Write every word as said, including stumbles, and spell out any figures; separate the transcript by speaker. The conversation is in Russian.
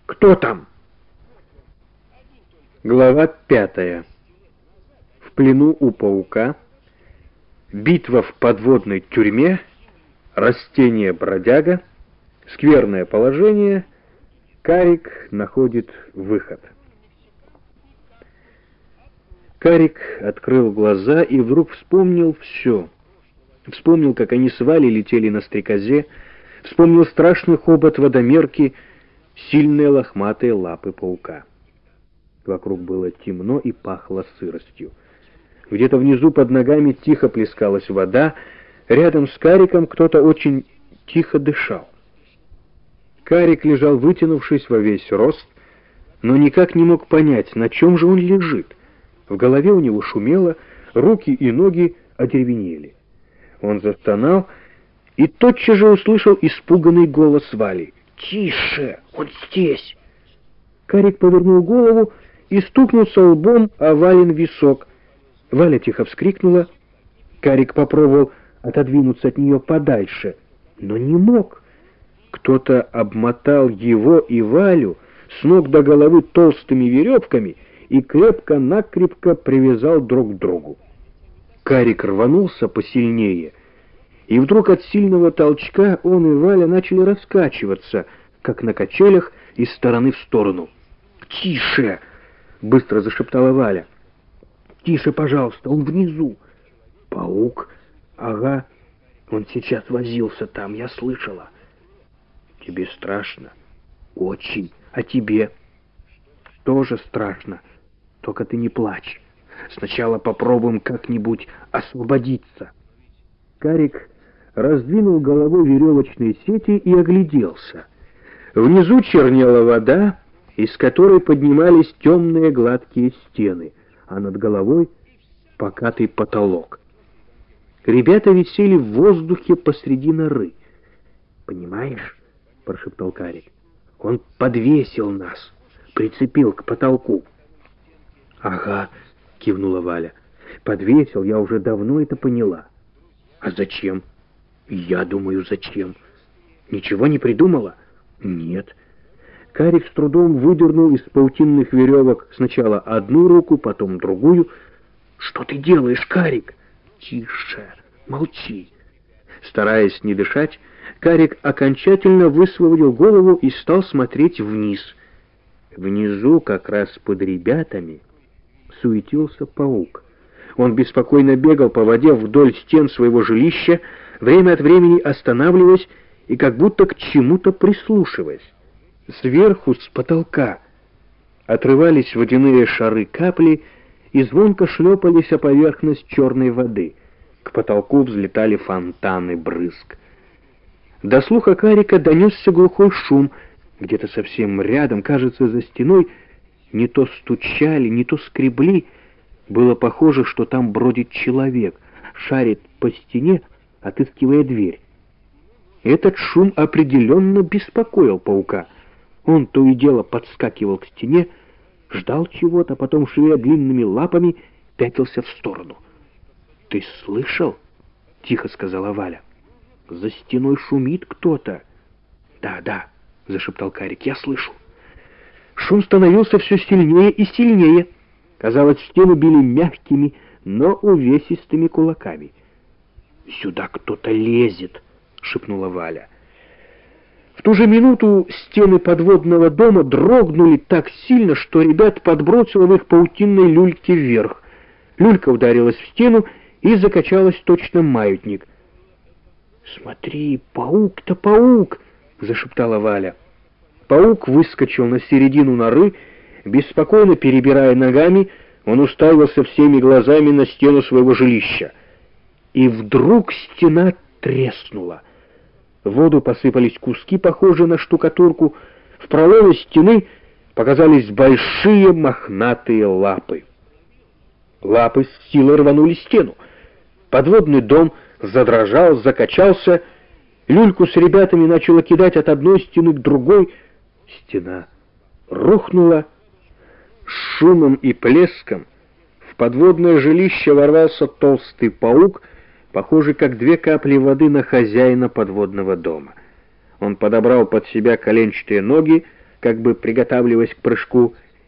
Speaker 1: Кто там?» Глава пятая. В плену у паука. Битва в подводной тюрьме. Растение-бродяга. Скверное положение. Карик находит выход. Карик открыл глаза и вдруг вспомнил все. Вспомнил, как они с Валей летели на стрекозе, вспомнил страшный хобот водомерки, сильные лохматые лапы паука. Вокруг было темно и пахло сыростью. Где-то внизу под ногами тихо плескалась вода, рядом с Кариком кто-то очень тихо дышал. Карик лежал, вытянувшись во весь рост, но никак не мог понять, на чем же он лежит. В голове у него шумело, руки и ноги одеревенели. Он застонал и тотчас же услышал испуганный голос Вали. «Тише! Он здесь!» Карик повернул голову и стукнулся лбом о Валин висок. Валя тихо вскрикнула. Карик попробовал отодвинуться от нее подальше, но не мог. Кто-то обмотал его и Валю с ног до головы толстыми веревками и крепко-накрепко привязал друг к другу. Карик рванулся посильнее, и вдруг от сильного толчка он и Валя начали раскачиваться, как на качелях, из стороны в сторону. «Тише!» — быстро зашептала Валя. «Тише, пожалуйста, он внизу». «Паук? Ага, он сейчас возился там, я слышала». «Тебе страшно?» «Очень. А тебе?» «Тоже страшно. Только ты не плачь. Сначала попробуем как-нибудь освободиться». Карик раздвинул головой веревочные сети и огляделся. Внизу чернела вода, из которой поднимались темные гладкие стены, а над головой покатый потолок. Ребята висели в воздухе посреди норы. «Понимаешь?» — прошептал Карик. «Он подвесил нас, прицепил к потолку». «Ага», — кивнула Валя. «Подвесил, я уже давно это поняла». «А зачем?» «Я думаю, зачем». «Ничего не придумала?» «Нет». Карик с трудом выдернул из паутинных веревок сначала одну руку, потом другую. «Что ты делаешь, Карик?» «Тише, молчи». Стараясь не дышать, Карик окончательно высвободил голову и стал смотреть вниз. Внизу, как раз под ребятами, суетился паук. Он беспокойно бегал по воде вдоль стен своего жилища, время от времени останавливаясь и как будто к чему-то прислушиваясь. Сверху, с потолка, отрывались водяные шары капли и звонко шлепались о поверхность черной воды. К потолку взлетали фонтаны брызг. До слуха Карика донесся глухой шум. Где-то совсем рядом, кажется, за стеной, не то стучали, не то скребли. Было похоже, что там бродит человек, шарит по стене, отыскивая дверь. Этот шум определенно беспокоил паука. Он то и дело подскакивал к стене, ждал чего-то, потом, шевеля длинными лапами, пятился в сторону. «Ты слышал?» — тихо сказала Валя. «За стеной шумит кто-то». «Да, да», — зашептал Карик, — «я слышу». Шум становился все сильнее и сильнее. Казалось, стены били мягкими, но увесистыми кулаками. «Сюда кто-то лезет», — шепнула Валя. В ту же минуту стены подводного дома дрогнули так сильно, что ребят подбросило в их паутинной люльке вверх. Люлька ударилась в стену и закачалась точно маятник. «Смотри, паук-то паук!» — зашептала Валя. Паук выскочил на середину норы, беспокойно перебирая ногами, он уставился всеми глазами на стену своего жилища. И вдруг стена треснула. В воду посыпались куски, похожие на штукатурку. В проломе стены показались большие мохнатые лапы. Лапы с силой рванули стену. Подводный дом задрожал, закачался. Люльку с ребятами начало кидать от одной стены к другой. Стена рухнула. С шумом и плеском в подводное жилище ворвался толстый паук, похожий как две капли воды на хозяина подводного дома. Он подобрал под себя коленчатые ноги, как бы приготавливаясь к прыжку,